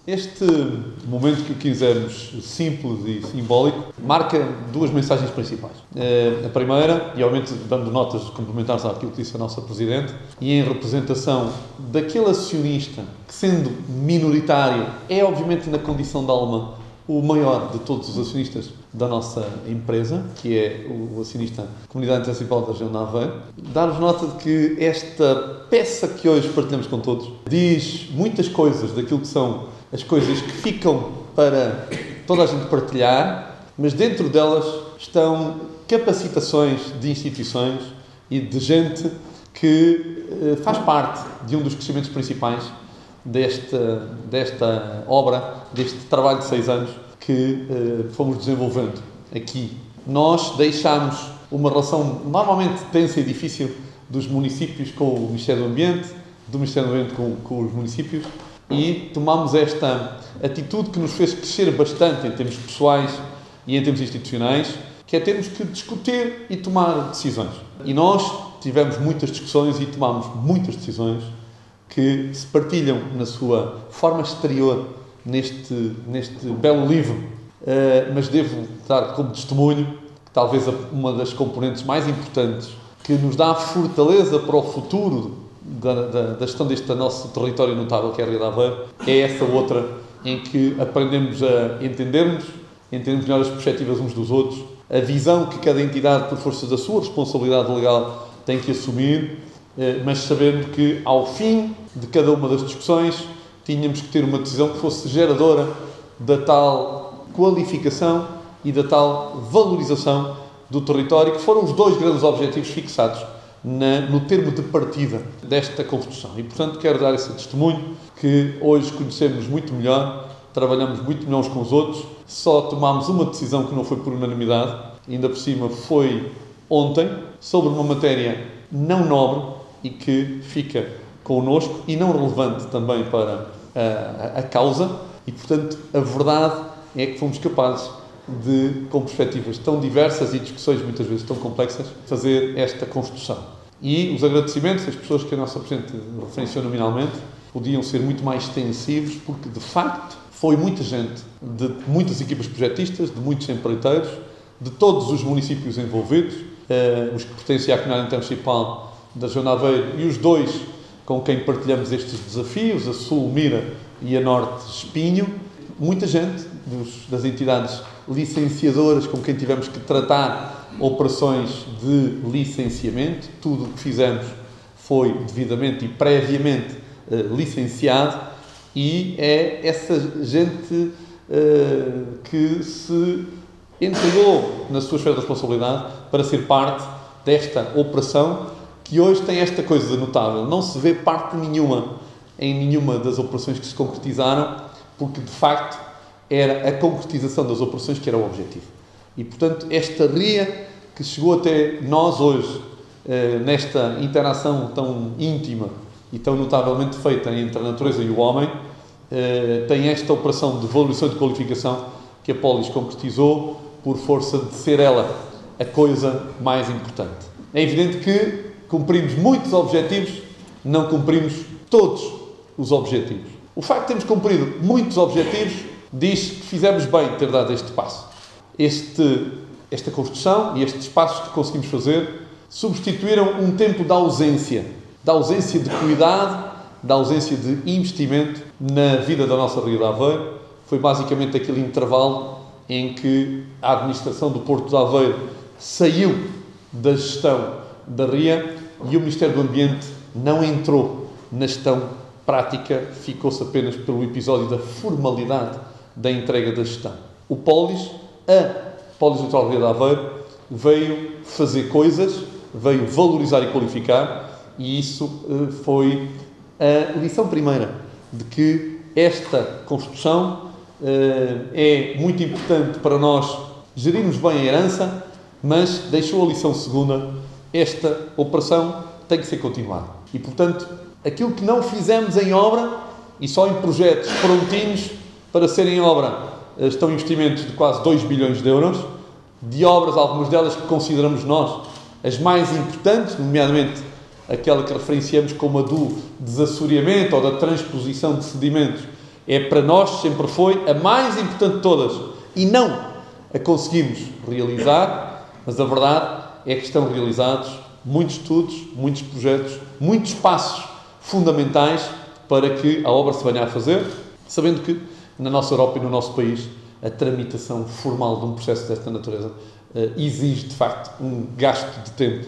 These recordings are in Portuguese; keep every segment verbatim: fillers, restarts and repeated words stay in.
Este momento que quisemos simples e simbólico marca duas mensagens principais. A primeira, e obviamente dando notas complementares àquilo que disse a nossa Presidente, e em representação daquele acionista que, sendo minoritário, é obviamente na condição de alma o maior de todos os acionistas da nossa empresa, que é o acionista Comunidade Intermunicipal da Região de Aveiro, dar-vos nota de que esta peça que hoje partilhamos com todos diz muitas coisas daquilo que são as coisas que ficam para toda a gente partilhar, mas dentro delas estão capacitações de instituições e de gente que eh, faz parte de um dos crescimentos principais desta, desta obra, deste trabalho de seis anos que eh, fomos desenvolvendo aqui. Nós deixámos uma relação normalmente tensa e difícil dos municípios com o Ministério do Ambiente, do Ministério do Ambiente com, com os municípios, e tomámos esta atitude que nos fez crescer bastante em termos pessoais e em termos institucionais, que é termos que discutir e tomar decisões. E nós tivemos muitas discussões e tomámos muitas decisões que se partilham na sua forma exterior neste, neste belo livro, uh, mas devo dar como testemunho que talvez uma das componentes mais importantes que nos dá fortaleza para o futuro Da, da, da gestão deste nosso território notável, que é a Ria de Aveiro, é essa outra em que aprendemos a entendermos, entendermos melhor as perspectivas uns dos outros, a visão que cada entidade, por força da sua responsabilidade legal, tem que assumir, mas sabendo que, ao fim de cada uma das discussões, tínhamos que ter uma decisão que fosse geradora da tal qualificação e da tal valorização do território, que foram os dois grandes objetivos fixados Na, no termo de partida desta construção. E, portanto, quero dar esse testemunho que hoje conhecemos muito melhor, trabalhamos muito melhor uns com os outros, só tomámos uma decisão que não foi por unanimidade, ainda por cima foi ontem, sobre uma matéria não nobre e que fica connosco e não relevante também para a, a causa, e, portanto, a verdade é que fomos capazes de, com perspectivas tão diversas e discussões muitas vezes tão complexas, fazer esta construção. E os agradecimentos às pessoas que a nossa Presidente referenciou nominalmente podiam ser muito mais extensivos, porque, de facto, foi muita gente, de muitas equipas projetistas, de muitos empreiteiros, de todos os municípios envolvidos, eh, os que pertencem à Comunidade Intermunicipal da Região de Aveiro e os dois com quem partilhamos estes desafios, a Sul Mira e a Norte Espinho, muita gente dos, das entidades licenciadoras com quem tivemos que tratar operações de licenciamento. Tudo o que fizemos foi devidamente e previamente uh, licenciado, e é essa gente uh, que se entregou na sua esfera de responsabilidade para ser parte desta operação, que hoje tem esta coisa notável: não se vê parte nenhuma em nenhuma das operações que se concretizaram, porque de facto era a concretização das operações que era o objetivo. E, portanto, esta ria que chegou até nós hoje, eh, nesta interação tão íntima e tão notavelmente feita entre a natureza e o homem, eh, tem esta operação de valorização e de qualificação que a Polis concretizou por força de ser ela a coisa mais importante. É evidente que cumprimos muitos objetivos, não cumprimos todos os objetivos. O facto de termos cumprido muitos objetivos diz que fizemos bem ter dado este passo. Este, esta construção e estes passos que conseguimos fazer substituíram um tempo da ausência, da ausência de cuidado, da ausência de investimento na vida da nossa Ria de Aveiro. Foi basicamente aquele intervalo em que a administração do Porto de Aveiro saiu da gestão da Ria e o Ministério do Ambiente não entrou na gestão prática, ficou-se apenas pelo episódio da formalidade da entrega da gestão. O Polis, a Polis Litoral Ria de Aveiro, veio fazer coisas, veio valorizar e qualificar, e isso uh, foi a lição primeira de que esta construção uh, é muito importante para nós gerirmos bem a herança, mas deixou a lição segunda: esta operação tem que ser continuada. E, portanto, aquilo que não fizemos em obra e só em projetos prontinhos para serem em obra, estão investimentos de quase dois bilhões de euros, de obras, algumas delas que consideramos nós as mais importantes, nomeadamente aquela que referenciamos como a do desassoreamento ou da transposição de sedimentos É para nós, sempre foi, a mais importante de todas. E não a conseguimos realizar, mas a verdade é que estão realizados muitos estudos, muitos projetos, muitos passos fundamentais para que a obra se venha a fazer, sabendo que na nossa Europa e no nosso país a tramitação formal de um processo desta natureza uh, exige, de facto, um gasto de tempo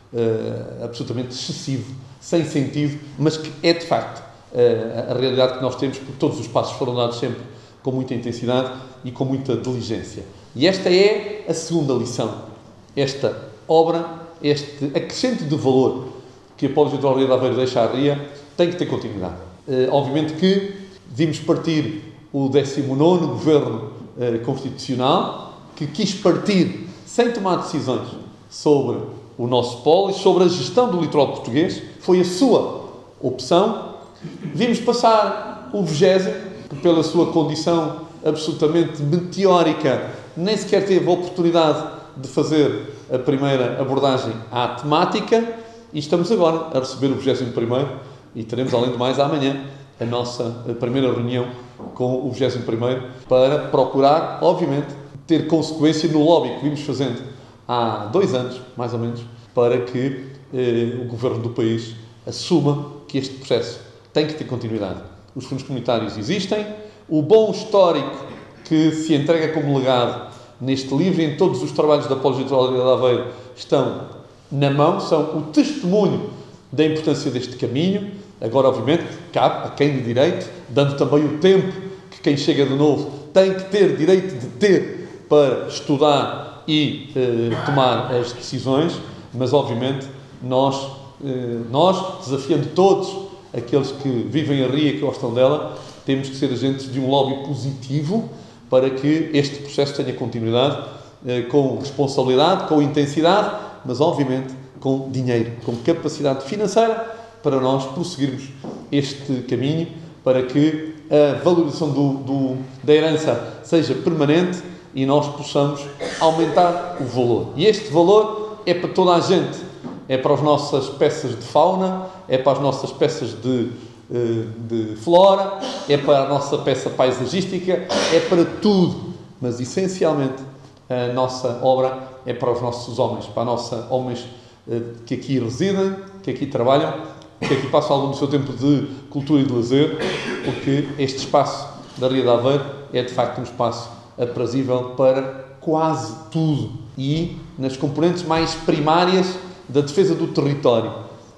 uh, absolutamente excessivo, sem sentido, mas que é, de facto, uh, a realidade que nós temos, porque todos os passos foram dados sempre com muita intensidade e com muita diligência. E esta é a segunda lição. Esta obra, este acrescento de valor que a Pós-Litoral Ria de Aveiro deixa à Ria, tem que ter continuidade. Uh, obviamente que vimos partir o décimo nono Governo uh, Constitucional, que quis partir sem tomar decisões sobre o nosso polo e sobre a gestão do litoral português. Foi a sua opção. Vimos passar o vigésimo, que pela sua condição absolutamente meteórica nem sequer teve a oportunidade de fazer a primeira abordagem à temática, e estamos agora a receber o vigésimo primeiro e teremos, além do mais, amanhã a nossa primeira reunião com o vigésimo primeiro para procurar, obviamente, ter consequência no lobby que vimos fazendo há dois anos, mais ou menos, para que eh, o governo do país assuma que este processo tem que ter continuidade. Os fundos comunitários existem, o bom histórico que se entrega como legado neste livro e em todos os trabalhos da Pós-Litoral Ria de Aveiro estão na mão, são o testemunho da importância deste caminho. Agora, obviamente, cabe a quem de direito, dando também o tempo que quem chega de novo tem que ter direito de ter para estudar e eh, tomar as decisões, mas, obviamente, nós, eh, nós, desafiando todos aqueles que vivem a Ria e que gostam dela, temos que ser agentes de um lobby positivo para que este processo tenha continuidade, eh, com responsabilidade, com intensidade, mas, obviamente, com dinheiro, com capacidade financeira, para nós prosseguirmos este caminho, para que a valorização do, do, da herança seja permanente e nós possamos aumentar o valor. E este valor é para toda a gente. É para as nossas peças de fauna, é para as nossas peças de, de flora, é para a nossa peça paisagística, é para tudo. Mas, essencialmente, a nossa obra é para os nossos homens, para os nossos homens que aqui residem, que aqui trabalham, que aqui passam algum do seu tempo de cultura e de lazer, porque este espaço da Ria de Aveiro é, de facto, um espaço aprazível para quase tudo. E nas componentes mais primárias da defesa do território.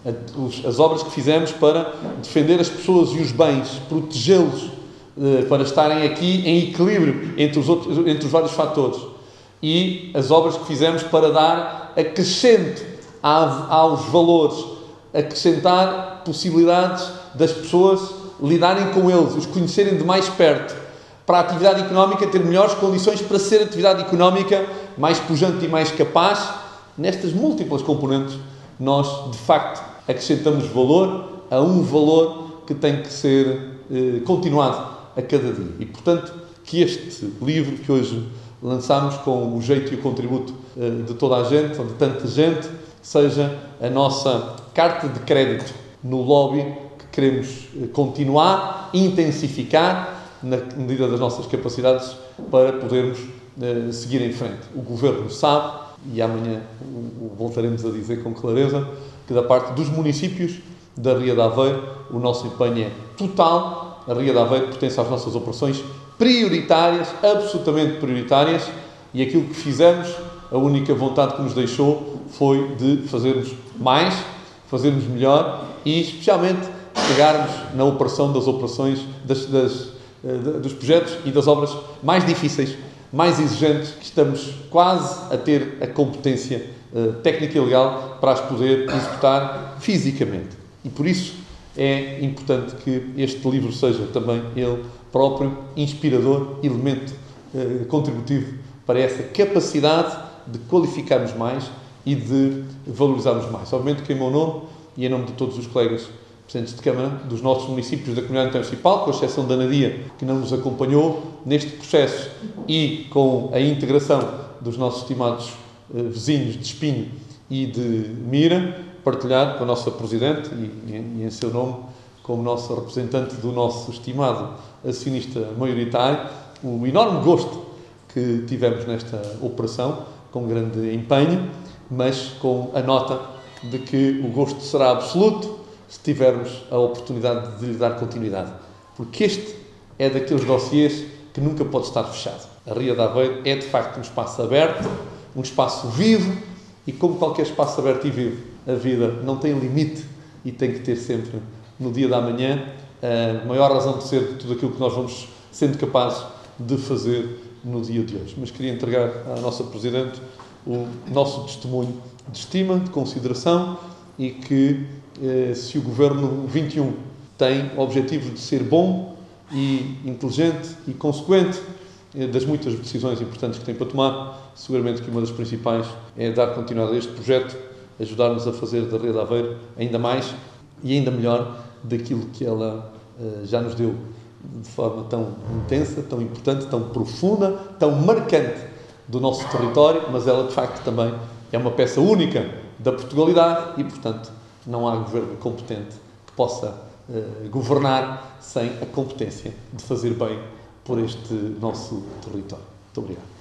As obras que fizemos para defender as pessoas e os bens, protegê-los, para estarem aqui em equilíbrio entre os, outros, entre os vários fatores. E as obras que fizemos para dar acrescento aos valores, acrescentar possibilidades das pessoas lidarem com eles, os conhecerem de mais perto, para a atividade económica ter melhores condições para ser atividade económica mais pujante e mais capaz. Nestas múltiplas componentes, nós, de facto, acrescentamos valor a um valor que tem que ser eh, continuado a cada dia. E, portanto, que este livro que hoje lançamos com o jeito e o contributo eh, de toda a gente, ou de tanta gente, seja a nossa carta de crédito no lobby que queremos eh, continuar, intensificar, na medida das nossas capacidades, para podermos eh, seguir em frente. O Governo sabe, e amanhã o, o voltaremos a dizer com clareza, que da parte dos municípios da Ria de Aveiro o nosso empenho é total. A Ria de Aveiro pertence às nossas operações prioritárias, absolutamente prioritárias, e aquilo que fizemos, a única vontade que nos deixou foi de fazermos mais, fazermos melhor e, especialmente, pegarmos na operação das operações, das, das, dos projetos e das obras mais difíceis, mais exigentes, que estamos quase a ter a competência uh, técnica e legal para as poder executar fisicamente. E por isso é importante que este livro seja também ele próprio inspirador, elemento uh, contributivo para essa capacidade de qualificarmos mais e de valorizarmos mais. Obviamente que em meu nome e em nome de todos os colegas presentes de Câmara, dos nossos municípios da comunidade intermunicipal, com exceção da Nadia, que não nos acompanhou neste processo, e com a integração dos nossos estimados uh, vizinhos de Espinho e de Mira, partilhar com a nossa Presidente e, e, e em seu nome, com como nosso representante do nosso estimado acionista maioritário, o enorme gosto que tivemos nesta operação, com grande empenho, mas com a nota de que o gosto será absoluto se tivermos a oportunidade de lhe dar continuidade. Porque este é daqueles dossiês que nunca pode estar fechado. A Ria de Aveiro é, de facto, um espaço aberto, um espaço vivo, e como qualquer espaço aberto e vivo, a vida não tem limite e tem que ter sempre, no dia da manhã, a maior razão de ser de tudo aquilo que nós vamos sendo capazes de fazer no dia de hoje. Mas queria entregar à nossa Presidente o nosso testemunho de estima, de consideração, e que, eh, se o Governo vinte e um tem o objetivo de ser bom e inteligente e consequente eh, das muitas decisões importantes que tem para tomar, seguramente que uma das principais é dar continuidade a este projeto, ajudar-nos a fazer da Ria de Aveiro ainda mais e ainda melhor daquilo que ela eh, já nos deu de forma tão intensa, tão importante, tão profunda, tão marcante do nosso território, mas ela, de facto, também é uma peça única da Portugalidade e, portanto, não há governo competente que possa uh, governar sem a competência de fazer bem por este nosso território. Muito obrigado.